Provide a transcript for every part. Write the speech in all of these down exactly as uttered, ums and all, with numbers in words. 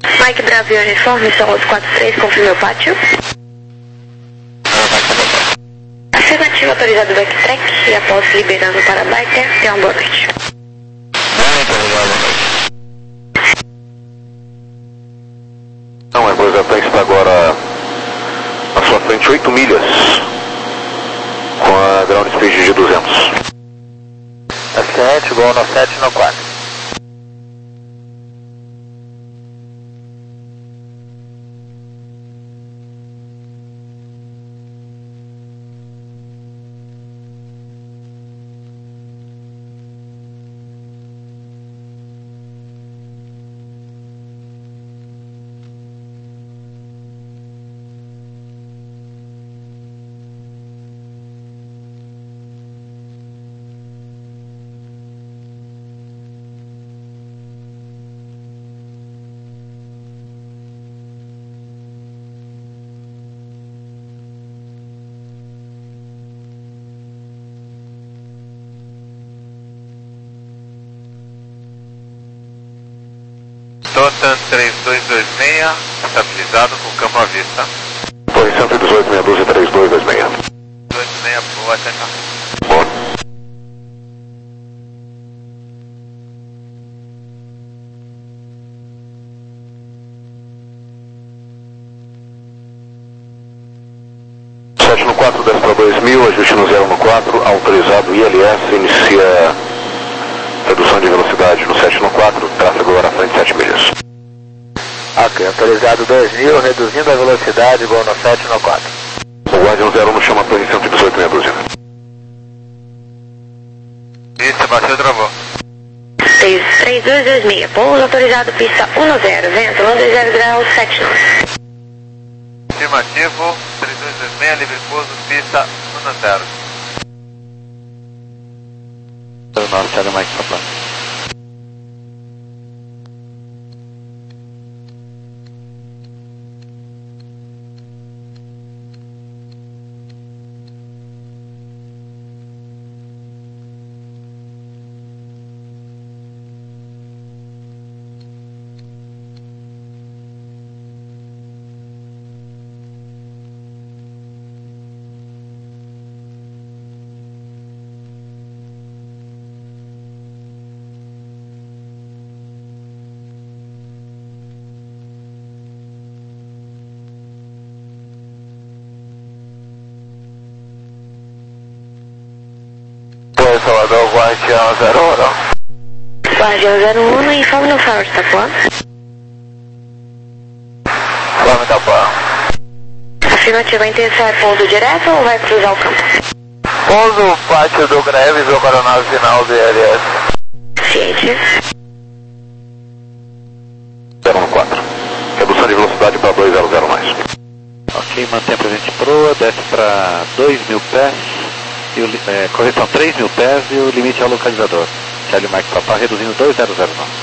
Mike Bravo Uniforme, São Rosa quatro três, confirme o pátio. Afirmativo, autorizado backtrack e após liberando para biker, tenha uma boa noite. Muito obrigado. Não, é coisa até está agora na sua frente oito milhas com a ground speed de duzentos. Excelente, gol no sete no quatro. Totan três dois dois seis, estabilizado com campo à vista. Torre cento e dezoito, meia dúzia, três dois dois seis. dois seis, boa, atenção. Boa. sete no quatro, desce para dois mil, ajuste no zero no quatro, autorizado I L S, inicia redução de velocidade no sete no quatro, tráfego agora à frente sete milhas. Ok, autorizado dois mil, reduzindo a velocidade, gol no sete no quatro. O Guardian zero um chama a torre cento e dezoito, meia dúzia. Isso, bateu, travou. três dois dois seis, pouso autorizado, pista um zero, vento um dois zero graus, sete nove. Afirmativo, três dois dois seis, livre pouso, pista um zero. Nosso Charlie Mike Papa. Salvador, Guardião zero um. Guardião zero um, informe no Forward, tá bom? Forme da boa. Afirmativa, a intenção é pouso direto ou vai cruzar o campo? Pouso, pátio do Greves ou Coronel Final do I L S. Ciente. zero um quatro. Redução de velocidade para dois zero zero mais. Ok, mantém a presente proa, desce para dois mil pés, e o, é, correção três mil pés e o limite é o localizador. Charlie Mike Papa reduzindo dois zero zero nove.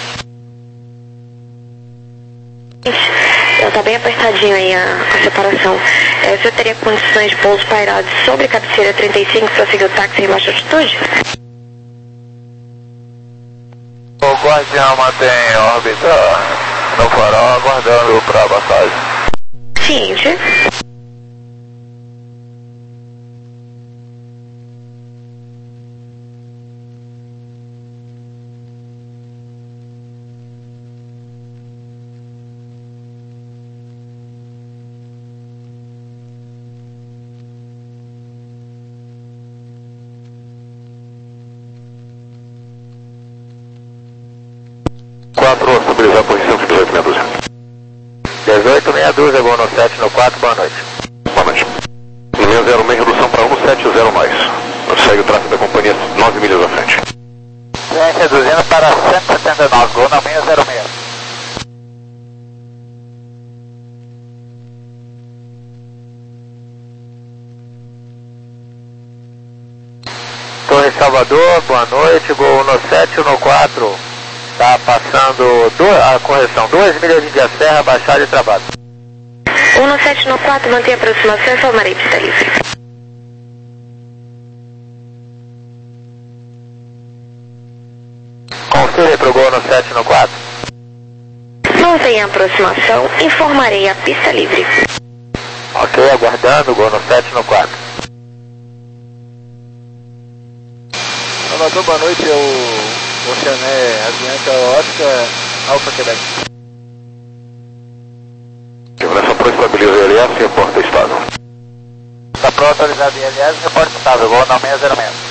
Ela tá bem apertadinho aí a, a separação. É, você teria condições de pouso pairado sobre a cabeceira trinta e cinco para seguir o táxi em baixa altitude? O Guardião mantém órbita no farol, aguardando para a passagem. Ciente. quatro, estabilizar por cento e dezoito, meia dúzia. dezoito, meia dúzia, gol no sete no quatro, boa noite. Boa noite. Linha zero seis, redução para um sete zero mais. Segue o tráfego da companhia nove milhas à frente. Vem reduzindo para cento e setenta e nove, gol na meia zero seis. Torre Salvador, boa noite, gol no sete no quatro. Está passando do, a correção, duas milhas de via serra, baixada e travado. um no sete no quatro, mantém a aproximação e informarei pista livre. Confira para o gol no sete no quatro. No Não tem aproximação, informarei a pista livre. Ok, aguardando, gol no sete no quatro. Salvador, boa noite, é o Oceané Avianca Ótica Alfa Quebec. Segurança Pro estabiliza I L S e reporta estável. Está Pro autorizado I L S, reporta estável, gol na seis zero seis.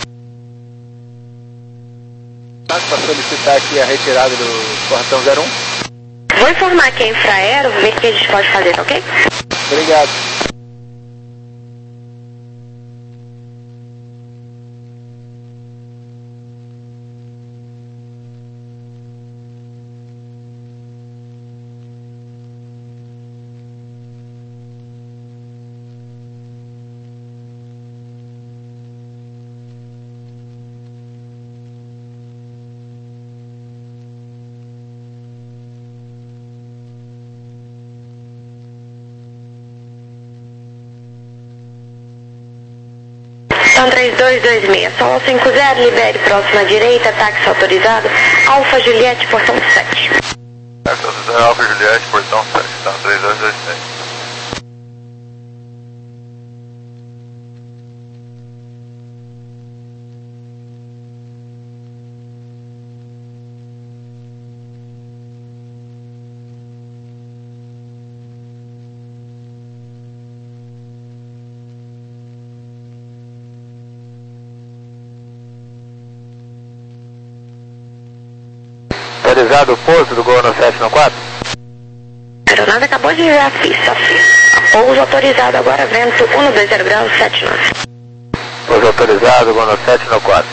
Para solicitar aqui a retirada do portão zero um. Vou informar aqui a Infraero, ver o que a gente pode fazer, tá ok? Obrigado. Então três dois dois seis, Solo cinco zero, libere próxima direita, táxi autorizado, Alfa Juliette, portão sete. Táxi autorizado, Alfa Juliette, portão sete, então três dois dois seis. Autorizado o pouso do gol no sete no quatro? A aeronave acabou de virar a pista, sim. Pouso autorizado agora, vento um dois zero graus, sete nove. Pouso autorizado, gol no sete no quatro.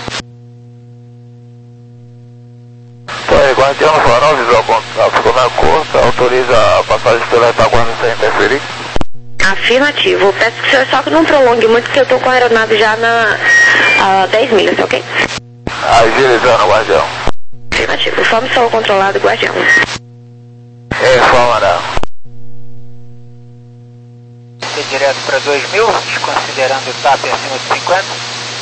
Foi, Guardião no farol, visual contato, ficou na curta, autoriza a passagem pela retaguarda sem interferir? Afirmativo. Peço que o senhor só que não prolongue muito, porque eu estou com a aeronave já na a dez milhas, tá ok? Agilizando, Guardião. Afirmativo. Informe solo controlado, Guardião. Informará. Ser direto para dois mil, desconsiderando o T A P acima de cinquenta.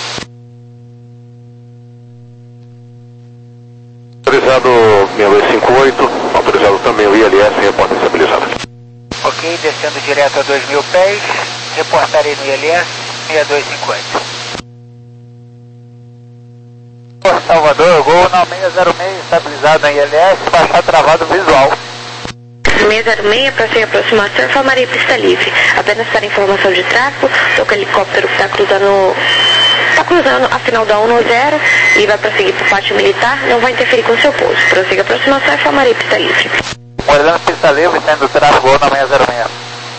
Autorizado seis dois cinco oito, autorizado também o I L S e reporta estabilizado. Ok, descendo direto a dois mil pés, reportarei no I L S seis dois cinco oito. Salvador, gol na seis zero seis, estabilizado em I L S, baixar travado visual. seis zero seis, para sem aproximação, informarei pista livre. Apenas para informação de tráfego, estou com o helicóptero que está cruzando, está cruzando a final da um zero e vai prosseguir para o pátio militar, não vai interferir com o seu pouso. Prossiga a aproximação, informarei pista livre. Olhando pista livre, tendo tráfego gol na seis zero seis.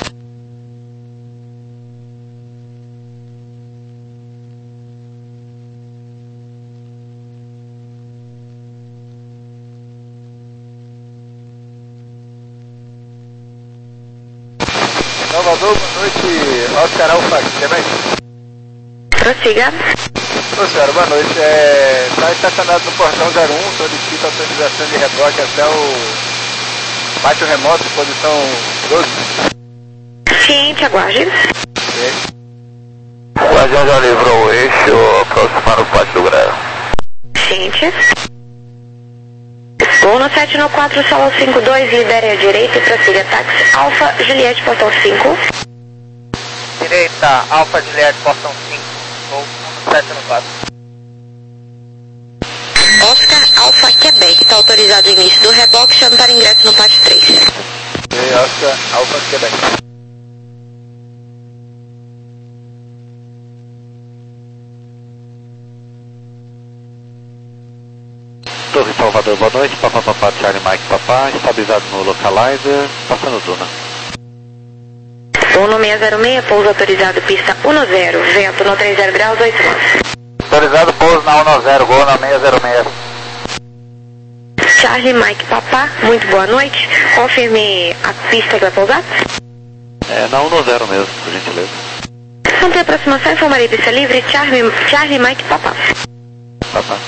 Salvador, boa noite, Oscar Alfa Quebec. Prossiga. Ô senhora, boa noite. É, está estacionado no portão zero um, solicita autorização de reboque até o pátio remoto, posição doze. Ciente, aguarde. Ok. O Guardião já livrou o eixo, aproximando o pátio do Greve. Ciente. Gol no sete no quatro, solo cinco dois, libere à direita e prossiga táxi Alfa Juliette, portão cinco. Direita, Alfa Juliette, portão cinco, gol no sete no quatro. Oscar Alfa Quebec, está autorizado o início do reboque, chame para ingresso no pátio três. Ok, Oscar Alfa Quebec. Torre Salvador, boa noite, Papa Papa Charlie Mike Papa, estabilizado no localizer, passando Duna. Gol no seis zero seis, pouso autorizado, pista um zero, vento no três zero graus, oito nove. Autorizado pouso na um zero, gol na seis zero seis. Charlie Mike Papa, muito boa noite, confirme a pista que vai pousar. É na um zero mesmo, por gentileza. Não tem aproximação, informarei pista livre, Charlie, Charlie Mike Papa. Papa.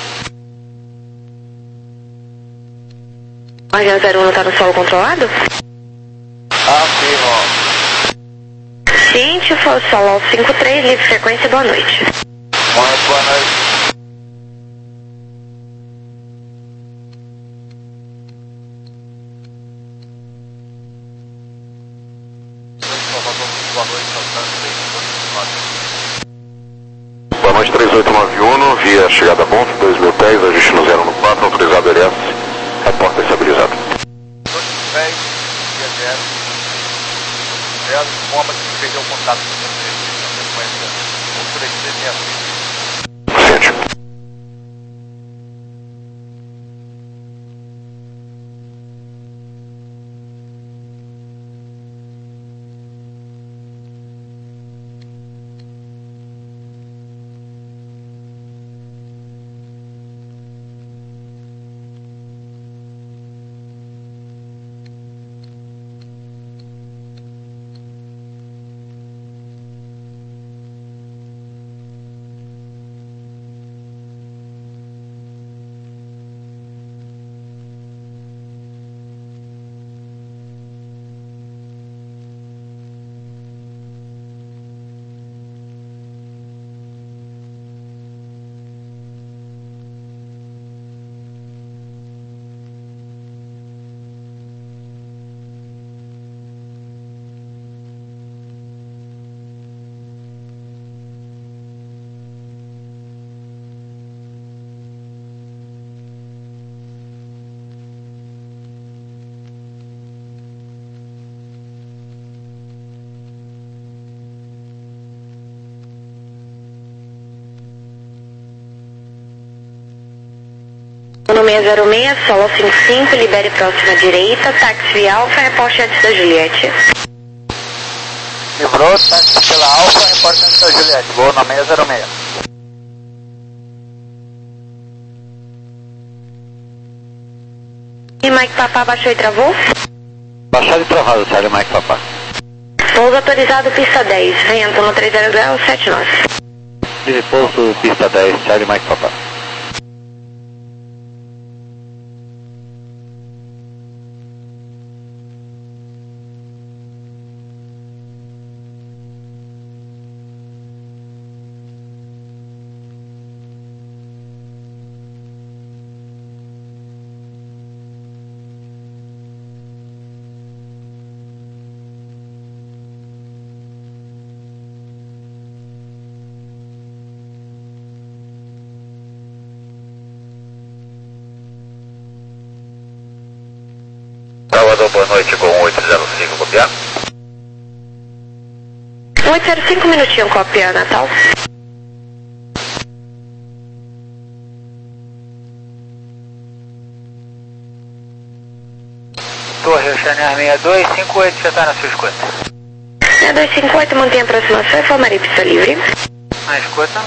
Guardião zero um não está no solo controlado? Afirmo. Ciente, foi solo cinco três, livre frequência, boa noite. Muito boa noite. dezoito nove um, via chegada a ponto, dois mil pés, ajuste no zero no quatro, autorizado L S, reporta estabilizado. dois mil pés, via zero. Zero, bomba que perdeu o contato com você, na sequência, um três três seis seis. Ciente. No seis zero seis, solo cinco cinco, libere próxima direita, táxi via Alfa, reporte antes da Juliette. Livrou, táxi pela Alfa, reporte antes da Juliette. Vou na seis zero seis. E Mike Papá baixou e travou? Baixado e travado, Charlie Mike Papá. Pouso autorizado, pista dez, vento no três zero zero sete nove. Livre pouso, pista dez, Charlie Mike Papá. Salvador, boa noite, com oito zero cinco, copiar. oito zero cinco, minutinho, copia, Natal. Torre, Oceania seis dois cinco oito, já está na sua escuta. seis dois cinco oito, mantém a aproximação, informaria pista livre. Na escuta.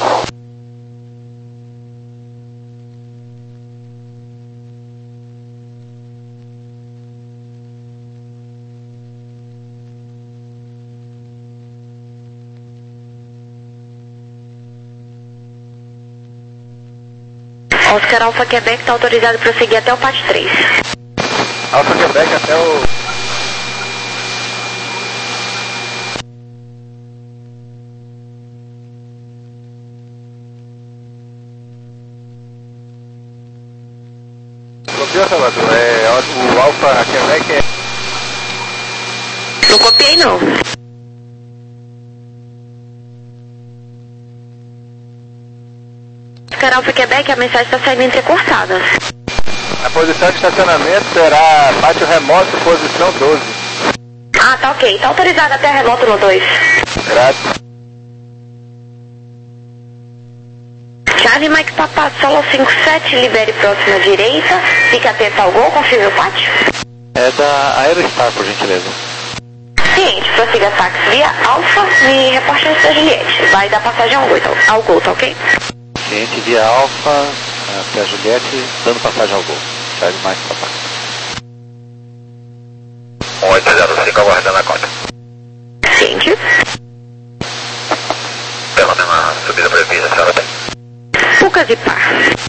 Oscar Alfa Quebec está autorizado para prosseguir até o P A T três. Alfa Quebec até o... Copiou, Salvador? É, o Alfa Quebec é... Não copiei, não. Oscar Alfa Quebec, a mensagem está saindo entrecortada. A posição de estacionamento será pátio remoto, posição doze. Ah, tá ok. Tá autorizado até remoto no dois. Graças. Charlie Mike Papá, solo cinco sete, libere próxima direita. Fica atento ao gol, confirme o pátio. É da Aerostar, por gentileza. Ciente, prossiga táxi via Alfa e reporte antes da Juliette. Vai dar passagem ao gol, então, ao gol, tá ok? Cliente via Alfa até a Juliette, dando passagem ao gol. Charlie Mike Papá. oito zero cinco, aguardando a conta. Ciente. Pela mesma subida prevista, a senhora tem? Lucas e Par.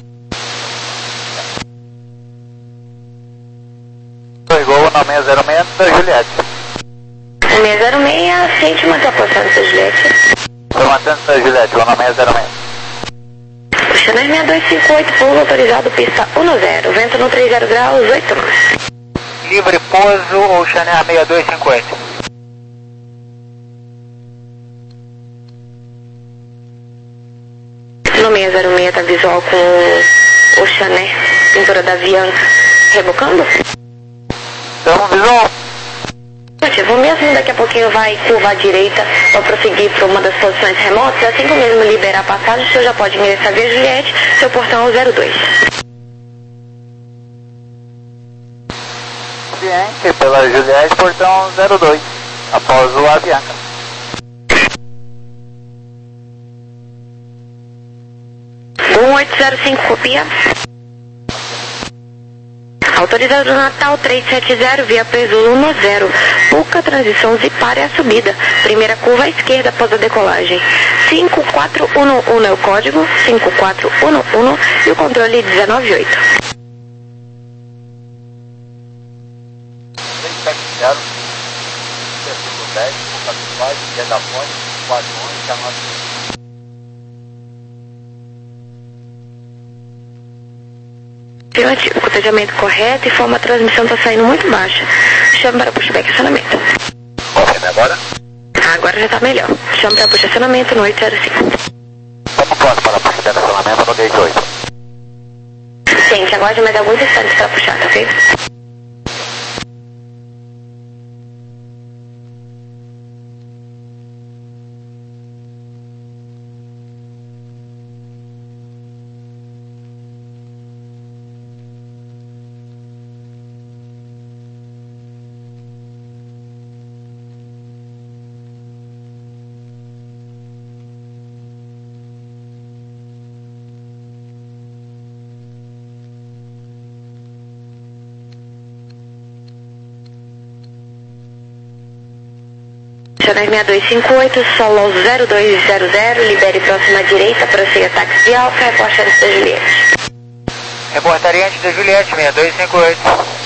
Dois gols na seis zero seis da Juliette. seis zero seis, ciente, mantém a posição antes da Juliette. Estou mantendo da Juliette, vou na seis zero seis. Chanel seis dois cinco oito, pouso autorizado, pista um zero, vento no três zero graus, oito nove. Livre pouso ou Chanel seis dois cinco oito. no seis zero seis, tá visual com o Chané, pintura da Bianca, rebocando? Estamos visual. Positivo, mesmo daqui a pouquinho vai curvar à direita para prosseguir para uma das posições remotas, assim que o mesmo liberar a passagem, o senhor já pode ingressar via Juliette, seu portão é o zero dois. Ciente pela Juliette, portão zero dois, após o Avianca. um oito zero cinco, copia. Autorizado Natal trezentos e setenta, via Presulo no zero. Puca, transição Zipar é a subida. Primeira curva à esquerda após a decolagem. cinco quatro um um é o código, cinco quatro um um e o controle dezenove oito. seis sete zero, dez, Puca Zipar, esquerda Fone, quatro onze, canal. Afirmativo, cotejamento correto e forma a transmissão está saindo muito baixa. Chame para pushback acionamento. Confirme agora. Agora já está melhor. Chame para push acionamento no oito zero cinco. Vamos próximo para puxar acionamento no gate oito. Gente, aguarde mais alguns instantes para puxar, tá ok? Channel seis dois cinco oito, solo zero dois zero zero, libere próxima direita, prossiga táxi de alfa, reporte antes da Juliette. Reportaria antes da Juliette, seis dois cinco oito.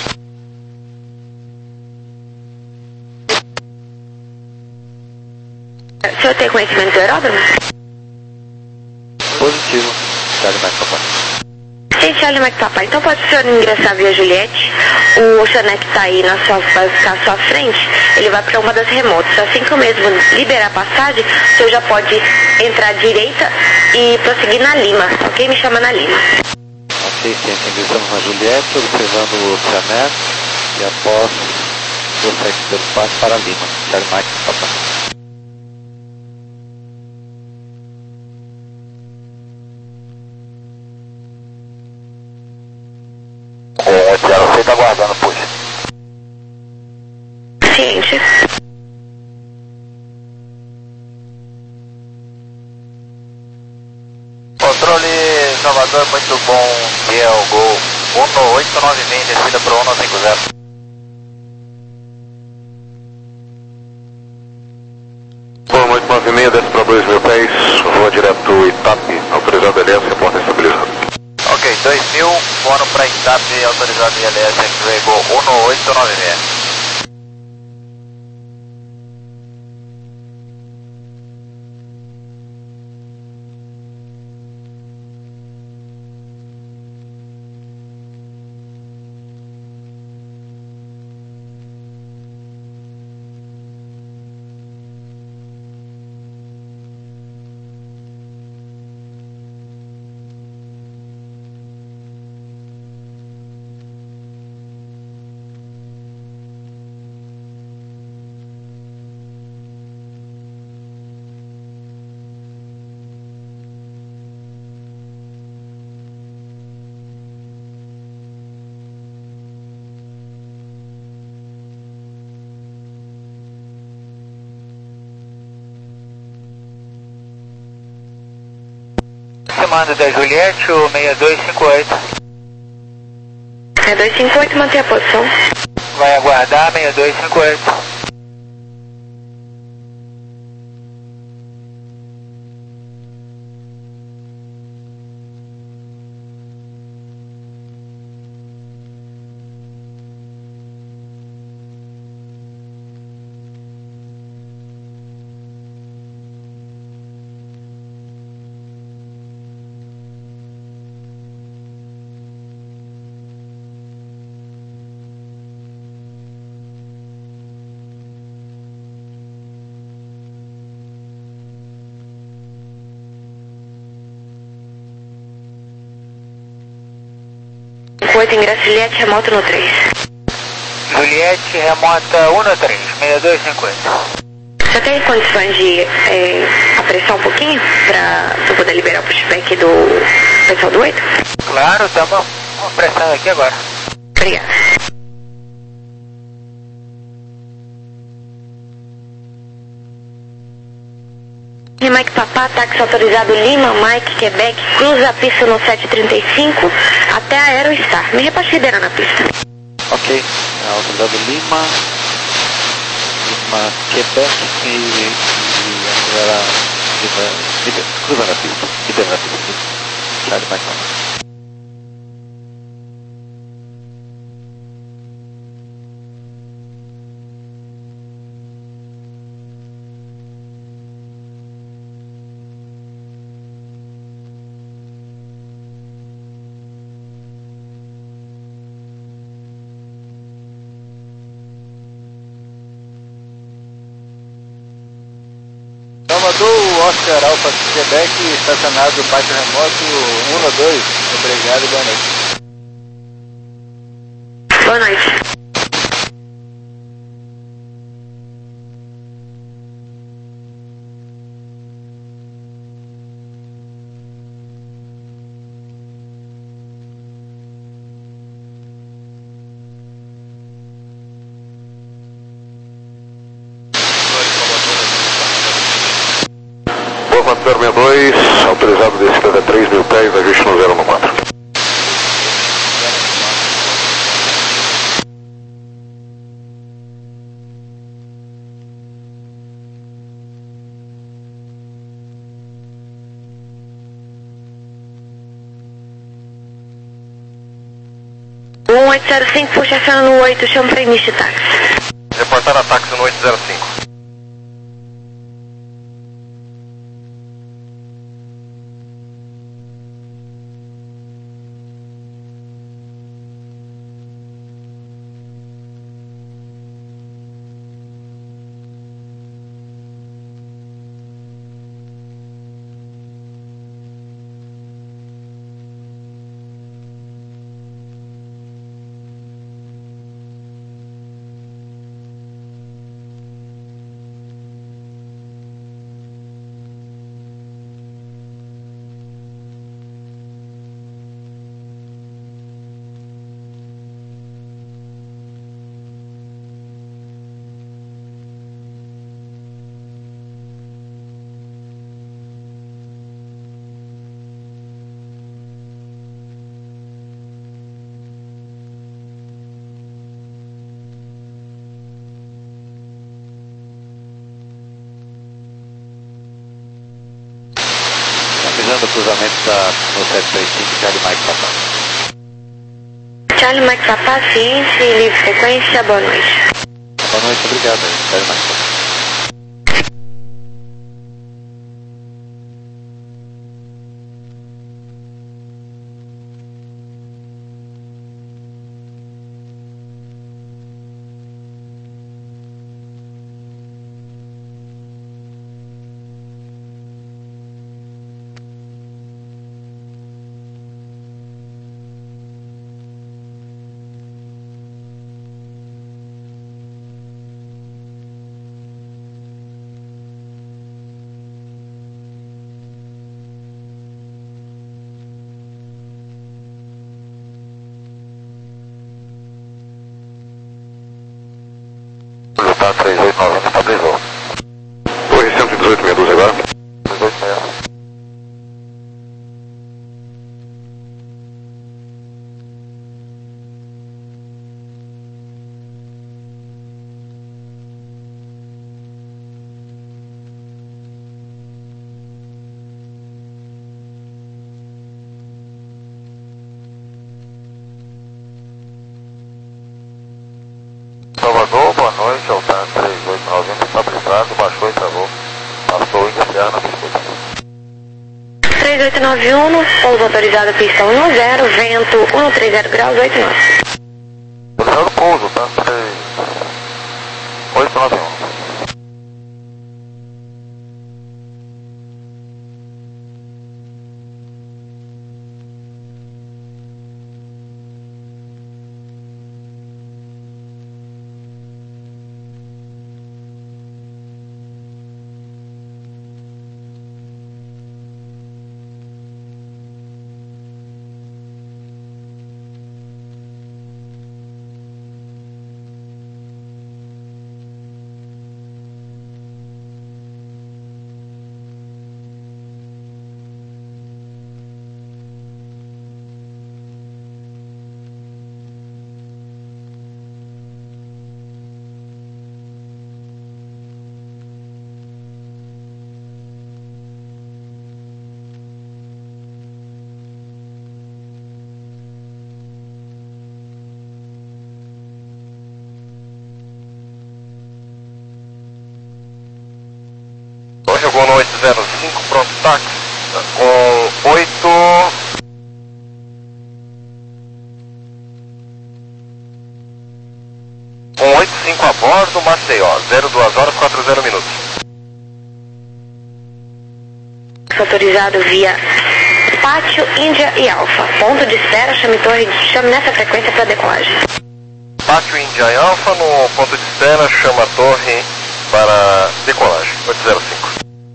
O senhor tem conhecimento do aeródromo? Positivo. Charlie Mike Papai. Gente, Charlie Mike Papai, então pode o senhor ingressar via Juliette. O Chané que está aí na sua, vai ficar à sua frente, ele vai para uma das remotas. Assim que o mesmo liberar a passagem, o senhor já pode entrar à direita e prosseguir na Lima, ok? Me chama na Lima. Ok, ciência, ingressamos na Juliette, observando o Chané e após você pelo passo para Lima. Charlie Mike Papai. um oito zero seis, aguardando, puxa. Ciente. Controle Salvador, muito bom. E é o Gol um oito nove seis, descida para um cinco zero. Gol oito nove seis, desce para dois mil pés, voa direto Itape, autorizado L S, reporta estabilizado. Ok, dois mil, voando para Itape, autorizado I L S, X-Ray Gol um oito nove seis. Comando da Juliette, o seis dois cinco oito. seis dois cinco oito, manter a posição. Vai aguardar, seis dois cinco oito. Coisa, ingresso Juliette, remota no três. Juliette, remota um no três, seis dois cinco oito. Você tem condições de é, apressar um pouquinho para eu poder liberar o pushback do pessoal do oito? Claro, estamos apressando aqui agora. Obrigada. Mike Papá, táxi autorizado Lima, Mike, Quebec, cruza a pista no sete trinta e cinco até a Aerostar. Me repassa liderando a pista. Ok, é, autorizado Lima, Lima, Quebec e, e, e agora Lima, liber, cruzando a pista, liderando a pista. Charlie Mike Papá. Salvador, Oscar Alfa Quebec, estacionado pátio remoto um no dois. Obrigado e boa noite. Boa noite. Boa zero seis dois, autorizado descida a três mil pés, ajuste no zero no quatro. um oito zero cinco, puxa ação no oito, chama para início de táxi. Reportar ataque no oito zero cinco. Avisando o cruzamento da, no sete três cinco, Charlie Mike Papá. Charlie Mike Papá, ciência e livre frequência, boa noite. Boa noite, obrigado, Charlie Mike Papá. Tá três oito nove, estabilizou. Hoje cento e dezoito, meia dúzia agora. três oito seis. Salvador, boa noite, Altan três oito nove, estabilizado, baixou e travou. Passou iniciar na pista. três oito nove um, pouso autorizado, pista um no zero, vento um no trinta graus, oito nove. Autorizado pouso, tá? três oito nove um. cinco a bordo, Maceió, zero duas horas, quarenta minutos. Autorizado via Pátio, Índia e Alfa. Ponto de espera, chame torre, chame nessa frequência para decolagem. Pátio, Índia e Alfa, no ponto de espera, chama a torre para decolagem, oito zero cinco.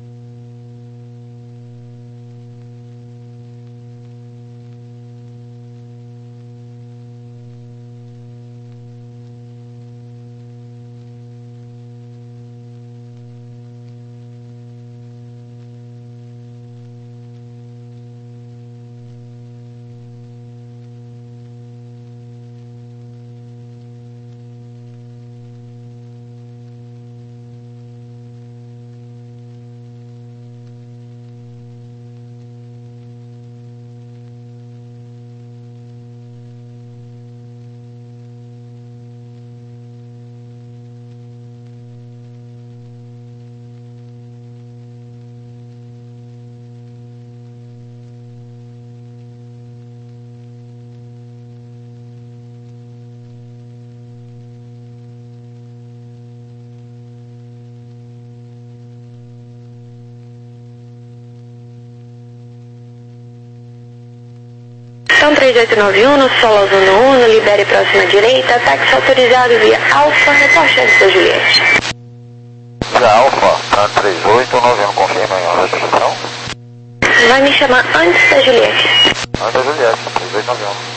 Então três oito nove um, no solo zona um, libere próxima direita, táxi autorizado via Alfa, reporte antes da Juliette. Via Alfa, tá três oito nove um, confirma em hora de recepção. Vai me chamar antes da Juliette. Antes da Juliette, três oito nove um.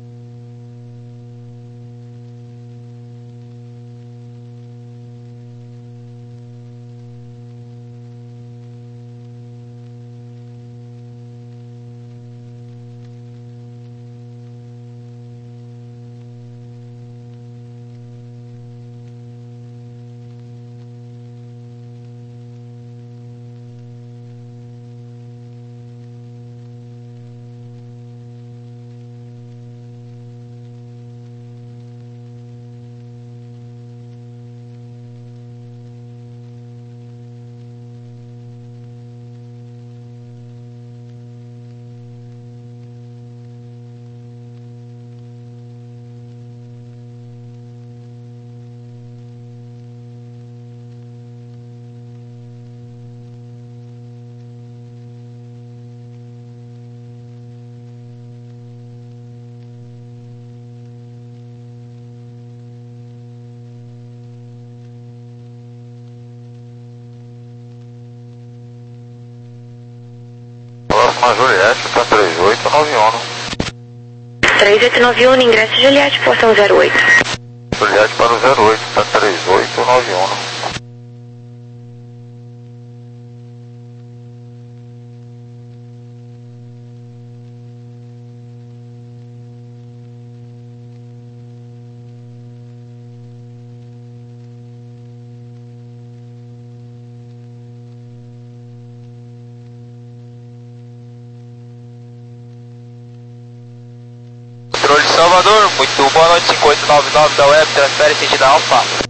Próxima Juliette, tá três oito nove um. três oito nove um, ingresso Juliette, portão zero oito. Juliette para o zero oito, tá três oito nove um. Controle de Salvador, muito boa noite, cinco oito nove nove da Web, transfere sentido Alfa.